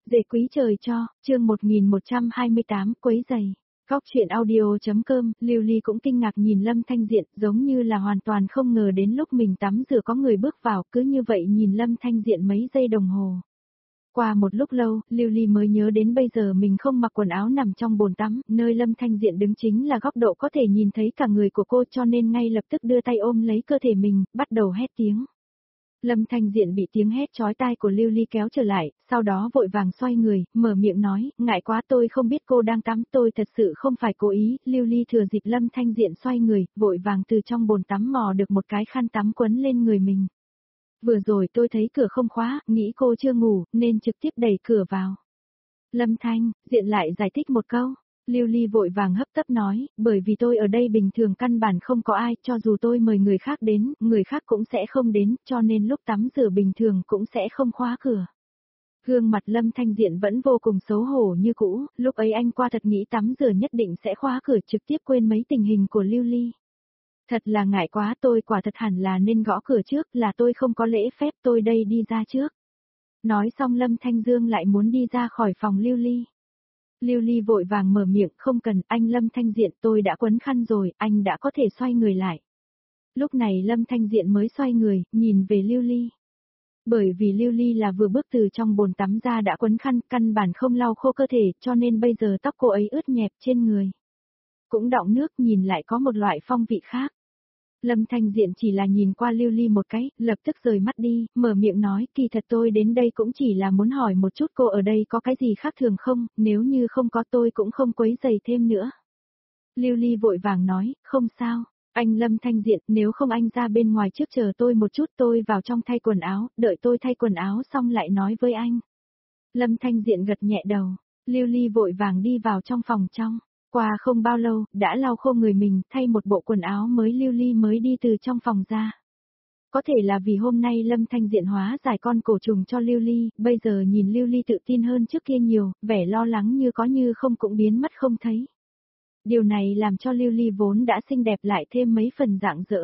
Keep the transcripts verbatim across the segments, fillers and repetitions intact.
Dễ quý trời cho, chương một nghìn một trăm hai mươi tám, quấy giày. Góc chuyện audio.com, Lưu Ly cũng kinh ngạc nhìn Lâm Thanh Diện, giống như là hoàn toàn không ngờ đến lúc mình tắm rửa có người bước vào, cứ như vậy nhìn Lâm Thanh Diện mấy giây đồng hồ. Qua một lúc lâu, Lưu Ly mới nhớ đến bây giờ mình không mặc quần áo nằm trong bồn tắm, nơi Lâm Thanh Diện đứng chính là góc độ có thể nhìn thấy cả người của cô, cho nên ngay lập tức đưa tay ôm lấy cơ thể mình, bắt đầu hét tiếng. Lâm Thanh Diện bị tiếng hét chói tai của Lưu Ly kéo trở lại, sau đó vội vàng xoay người, mở miệng nói, ngại quá tôi không biết cô đang tắm, tôi thật sự không phải cố ý. Lưu Ly thừa dịp Lâm Thanh Diện xoay người, vội vàng từ trong bồn tắm mò được một cái khăn tắm quấn lên người mình. Vừa rồi tôi thấy cửa không khóa, nghĩ cô chưa ngủ, nên trực tiếp đẩy cửa vào. Lâm Thanh Diện lại giải thích một câu. Lưu Ly vội vàng hấp tấp nói, bởi vì tôi ở đây bình thường căn bản không có ai, cho dù tôi mời người khác đến, người khác cũng sẽ không đến, cho nên lúc tắm rửa bình thường cũng sẽ không khóa cửa. Gương mặt Lâm Thanh Diện vẫn vô cùng xấu hổ như cũ, lúc ấy anh qua thật nghĩ tắm rửa nhất định sẽ khóa cửa, trực tiếp quên mấy tình hình của Lưu Ly. Thật là ngại quá, tôi quả thật hẳn là nên gõ cửa trước, là tôi không có lễ phép, tôi đây đi ra trước. Nói xong Lâm Thanh Dương lại muốn đi ra khỏi phòng Lưu Ly. Lưu Ly vội vàng mở miệng, không cần, anh Lâm Thanh Diện, tôi đã quấn khăn rồi, anh đã có thể xoay người lại. Lúc này Lâm Thanh Diện mới xoay người, nhìn về Lưu Ly. Bởi vì Lưu Ly là vừa bước từ trong bồn tắm ra đã quấn khăn, căn bản không lau khô cơ thể, cho nên bây giờ tóc cô ấy ướt nhẹp trên người. Cũng đọng nước, nhìn lại có một loại phong vị khác. Lâm Thanh Diện chỉ là nhìn qua Lưu Ly một cái, lập tức rời mắt đi, mở miệng nói, kỳ thật tôi đến đây cũng chỉ là muốn hỏi một chút cô ở đây có cái gì khác thường không, nếu như không có tôi cũng không quấy rầy thêm nữa. Lưu Ly vội vàng nói, không sao, anh Lâm Thanh Diện, nếu không anh ra bên ngoài trước chờ tôi một chút, tôi vào trong thay quần áo, đợi tôi thay quần áo xong lại nói với anh. Lâm Thanh Diện gật nhẹ đầu, Lưu Ly vội vàng đi vào trong phòng trong. Qua không bao lâu, đã lau khô người mình, thay một bộ quần áo mới, Lưu Ly mới đi từ trong phòng ra. Có thể là vì hôm nay Lâm Thanh Diện hóa giải con cổ trùng cho Lưu Ly, bây giờ nhìn Lưu Ly tự tin hơn trước kia nhiều, vẻ lo lắng như có như không cũng biến mất không thấy. Điều này làm cho Lưu Ly vốn đã xinh đẹp lại thêm mấy phần rạng rỡ.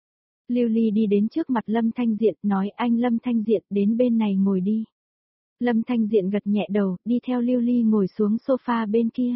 Lưu Ly đi đến trước mặt Lâm Thanh Diện, nói, anh Lâm Thanh Diện, đến bên này ngồi đi. Lâm Thanh Diện gật nhẹ đầu, đi theo Lưu Ly ngồi xuống sofa bên kia.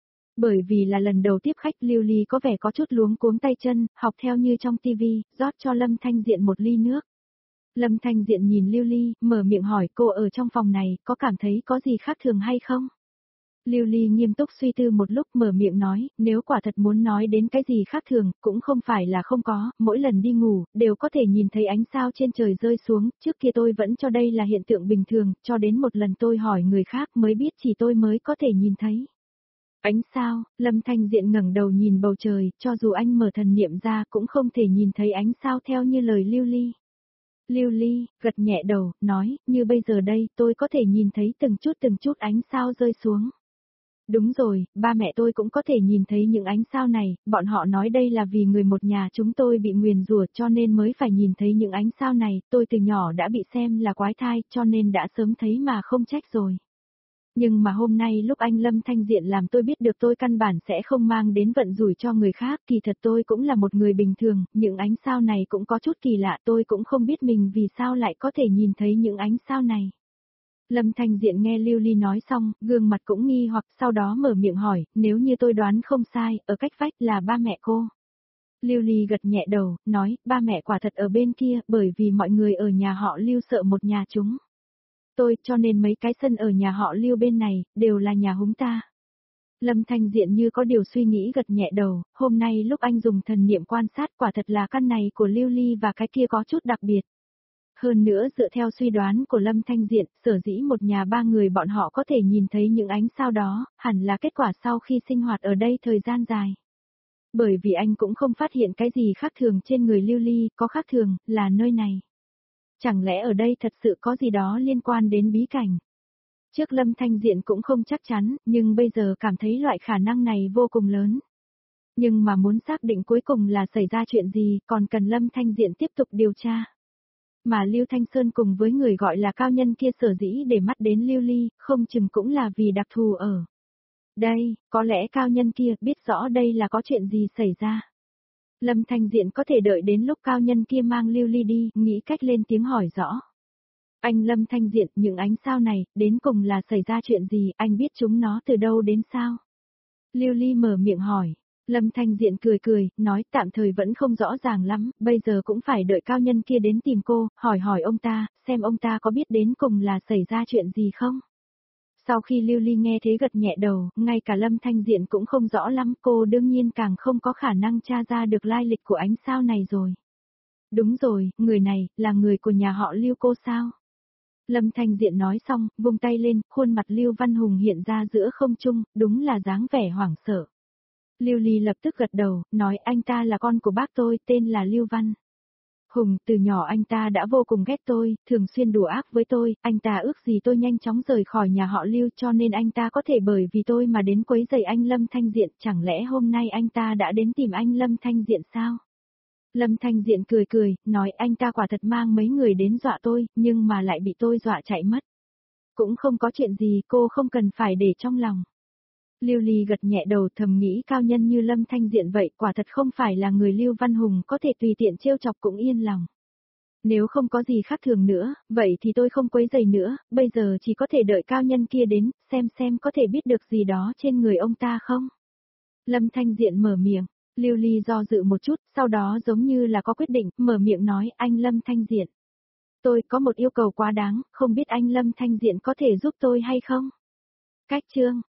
Bởi vì là lần đầu tiếp khách, Lưu Ly có vẻ có chút luống cuống tay chân, học theo như trong tivi, rót cho Lâm Thanh Diện một ly nước. Lâm Thanh Diện nhìn Lưu Ly, mở miệng hỏi, cô ở trong phòng này, có cảm thấy có gì khác thường hay không? Lưu Ly nghiêm túc suy tư một lúc, mở miệng nói, nếu quả thật muốn nói đến cái gì khác thường, cũng không phải là không có, mỗi lần đi ngủ, đều có thể nhìn thấy ánh sao trên trời rơi xuống, trước kia tôi vẫn cho đây là hiện tượng bình thường, cho đến một lần tôi hỏi người khác mới biết chỉ tôi mới có thể nhìn thấy. Ánh sao, Lâm Thanh Diện ngẩng đầu nhìn bầu trời, cho dù anh mở thần niệm ra cũng không thể nhìn thấy ánh sao theo như lời Lưu Ly. Lưu Ly, gật nhẹ đầu, nói, như bây giờ đây, tôi có thể nhìn thấy từng chút từng chút ánh sao rơi xuống. Đúng rồi, ba mẹ tôi cũng có thể nhìn thấy những ánh sao này, bọn họ nói đây là vì người một nhà chúng tôi bị nguyền rủa cho nên mới phải nhìn thấy những ánh sao này, tôi từ nhỏ đã bị xem là quái thai cho nên đã sớm thấy mà không trách rồi. Nhưng mà hôm nay lúc anh Lâm Thanh Diện làm tôi biết được tôi căn bản sẽ không mang đến vận rủi cho người khác, kỳ thật tôi cũng là một người bình thường, những ánh sao này cũng có chút kỳ lạ, tôi cũng không biết mình vì sao lại có thể nhìn thấy những ánh sao này. Lâm Thanh Diện nghe Lưu Ly nói xong, gương mặt cũng nghi hoặc, sau đó mở miệng hỏi, nếu như tôi đoán không sai, ở cách vách là ba mẹ cô. Lưu Ly gật nhẹ đầu, nói, ba mẹ quả thật ở bên kia, bởi vì mọi người ở nhà họ Lưu sợ một nhà chúng. Tôi, cho nên mấy cái sân ở nhà họ Lưu bên này, đều là nhà húng ta. Lâm Thanh Diện như có điều suy nghĩ gật nhẹ đầu, hôm nay lúc anh dùng thần niệm quan sát quả thật là căn này của Lưu Ly và cái kia có chút đặc biệt. Hơn nữa dựa theo suy đoán của Lâm Thanh Diện, sở dĩ một nhà ba người bọn họ có thể nhìn thấy những ánh sao đó, hẳn là kết quả sau khi sinh hoạt ở đây thời gian dài. Bởi vì anh cũng không phát hiện cái gì khác thường trên người Lưu Ly, có khác thường, là nơi này. Chẳng lẽ ở đây thật sự có gì đó liên quan đến bí cảnh? Trước Lâm Thanh Diện cũng không chắc chắn, nhưng bây giờ cảm thấy loại khả năng này vô cùng lớn. Nhưng mà muốn xác định cuối cùng là xảy ra chuyện gì, còn cần Lâm Thanh Diện tiếp tục điều tra. Mà Lưu Thanh Sơn cùng với người gọi là cao nhân kia sở dĩ để mắt đến Lưu Ly, không chừng cũng là vì đặc thù ở đây, có lẽ cao nhân kia biết rõ đây là có chuyện gì xảy ra. Lâm Thanh Diện có thể đợi đến lúc cao nhân kia mang Lưu Ly đi, nghĩ cách lên tiếng hỏi rõ. Anh Lâm Thanh Diện, những ánh sao này, đến cùng là xảy ra chuyện gì, anh biết chúng nó từ đâu đến sao? Lưu Ly mở miệng hỏi. Lâm Thanh Diện cười cười, nói tạm thời vẫn không rõ ràng lắm, bây giờ cũng phải đợi cao nhân kia đến tìm cô, hỏi hỏi ông ta, xem ông ta có biết đến cùng là xảy ra chuyện gì không? Sau khi Lưu Ly nghe thế gật nhẹ đầu, ngay cả Lâm Thanh Diện cũng không rõ lắm, cô đương nhiên càng không có khả năng tra ra được lai lịch của ánh sao này rồi. Đúng rồi, người này, là người của nhà họ Lưu cô sao? Lâm Thanh Diện nói xong, vung tay lên, khuôn mặt Lưu Văn Hùng hiện ra giữa không trung, đúng là dáng vẻ hoảng sợ. Lưu Ly lập tức gật đầu, nói anh ta là con của bác tôi, tên là Lưu Văn Hùng, từ nhỏ anh ta đã vô cùng ghét tôi, thường xuyên đùa ác với tôi, anh ta ước gì tôi nhanh chóng rời khỏi nhà họ Lưu cho nên anh ta có thể bởi vì tôi mà đến quấy rầy anh Lâm Thanh Diện, chẳng lẽ hôm nay anh ta đã đến tìm anh Lâm Thanh Diện sao? Lâm Thanh Diện cười cười, nói anh ta quả thật mang mấy người đến dọa tôi, nhưng mà lại bị tôi dọa chạy mất. Cũng không có chuyện gì, cô không cần phải để trong lòng. Lưu Ly gật nhẹ đầu, thầm nghĩ cao nhân như Lâm Thanh Diện vậy, quả thật không phải là người Lưu Văn Hùng có thể tùy tiện trêu chọc cũng yên lòng. Nếu không có gì khác thường nữa, vậy thì tôi không quấy rầy nữa, bây giờ chỉ có thể đợi cao nhân kia đến, xem xem có thể biết được gì đó trên người ông ta không. Lâm Thanh Diện mở miệng, Lưu Ly do dự một chút, sau đó giống như là có quyết định, mở miệng nói anh Lâm Thanh Diện. Tôi có một yêu cầu quá đáng, không biết anh Lâm Thanh Diện có thể giúp tôi hay không? Cách chương